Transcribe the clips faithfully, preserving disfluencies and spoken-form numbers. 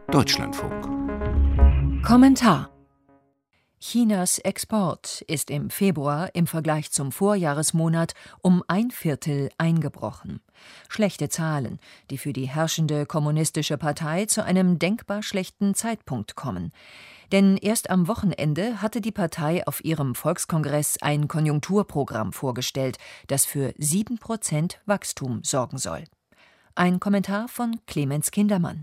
Deutschlandfunk. Kommentar: Chinas Export ist im Februar im Vergleich zum Vorjahresmonat um ein Viertel eingebrochen. Schlechte Zahlen, die für die herrschende kommunistische Partei zu einem denkbar schlechten Zeitpunkt kommen. Denn erst am Wochenende hatte die Partei auf ihrem Volkskongress ein Konjunkturprogramm vorgestellt, das für sieben Prozent Wachstum sorgen soll. Ein Kommentar von Clemens Kindermann.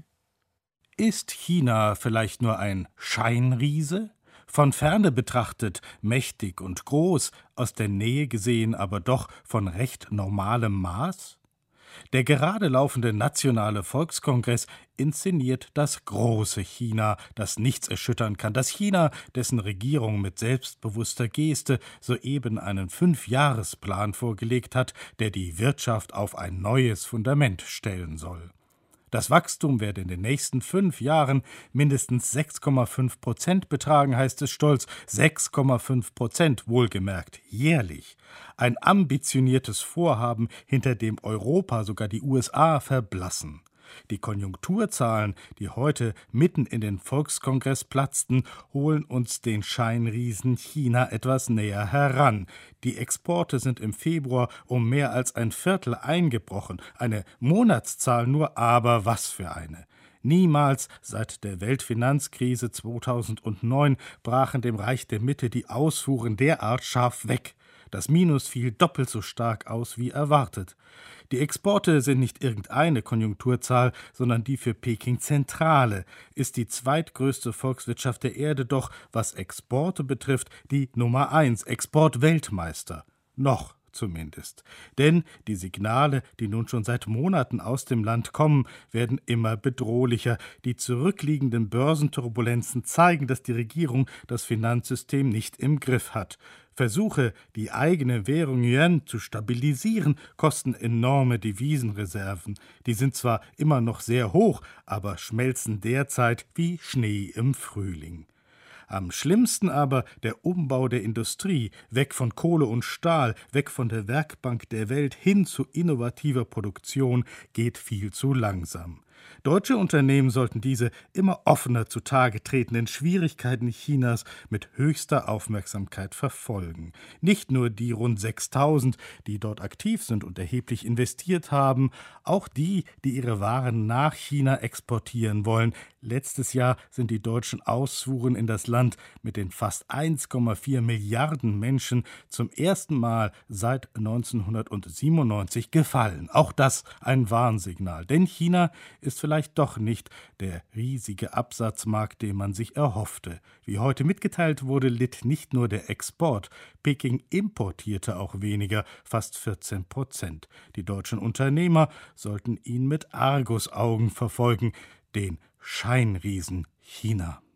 Ist China vielleicht nur ein Scheinriese? Von Ferne betrachtet mächtig und groß, aus der Nähe gesehen aber doch von recht normalem Maß? Der gerade laufende Nationale Volkskongress inszeniert das große China, das nichts erschüttern kann. Das China, dessen Regierung mit selbstbewusster Geste soeben einen Fünfjahresplan vorgelegt hat, der die Wirtschaft auf ein neues Fundament stellen soll. Das Wachstum werde in den nächsten fünf Jahren mindestens sechs Komma fünf Prozent betragen, heißt es stolz. sechs Komma fünf Prozent, wohlgemerkt, jährlich. Ein ambitioniertes Vorhaben, hinter dem Europa, sogar die U S A, verblassen. Die Konjunkturzahlen, die heute mitten in den Volkskongress platzten, holen uns den Scheinriesen China etwas näher heran. Die Exporte sind im Februar um mehr als ein Viertel eingebrochen. Eine Monatszahl nur, aber was für eine. Niemals seit der Weltfinanzkrise zweitausendneun brachen dem Reich der Mitte die Ausfuhren derart scharf weg. Das Minus fiel doppelt so stark aus wie erwartet. Die Exporte sind nicht irgendeine Konjunkturzahl, sondern die für Peking zentrale. Ist die zweitgrößte Volkswirtschaft der Erde doch, was Exporte betrifft, die Nummer eins, Exportweltmeister. Noch zumindest. Denn die Signale, die nun schon seit Monaten aus dem Land kommen, werden immer bedrohlicher. Die zurückliegenden Börsenturbulenzen zeigen, dass die Regierung das Finanzsystem nicht im Griff hat. Versuche, die eigene Währung Yuan zu stabilisieren, kosten enorme Devisenreserven. Die sind zwar immer noch sehr hoch, aber schmelzen derzeit wie Schnee im Frühling. Am schlimmsten aber der Umbau der Industrie, weg von Kohle und Stahl, weg von der Werkbank der Welt hin zu innovativer Produktion, geht viel zu langsam. Deutsche Unternehmen sollten diese immer offener zutage tretenden Schwierigkeiten Chinas mit höchster Aufmerksamkeit verfolgen. Nicht nur die rund sechstausend, die dort aktiv sind und erheblich investiert haben, auch die, die ihre Waren nach China exportieren wollen. Letztes Jahr sind die deutschen Ausfuhren in das Land mit den fast eins Komma vier Milliarden Menschen zum ersten Mal seit neunzehnhundertsiebenundneunzig gefallen. Auch das ein Warnsignal, denn China ist vielleicht doch nicht der riesige Absatzmarkt, den man sich erhoffte. Wie heute mitgeteilt wurde, litt nicht nur der Export. Peking importierte auch weniger, fast vierzehn Prozent. Die deutschen Unternehmer sollten ihn mit Argusaugen verfolgen, den Scheinriesen China.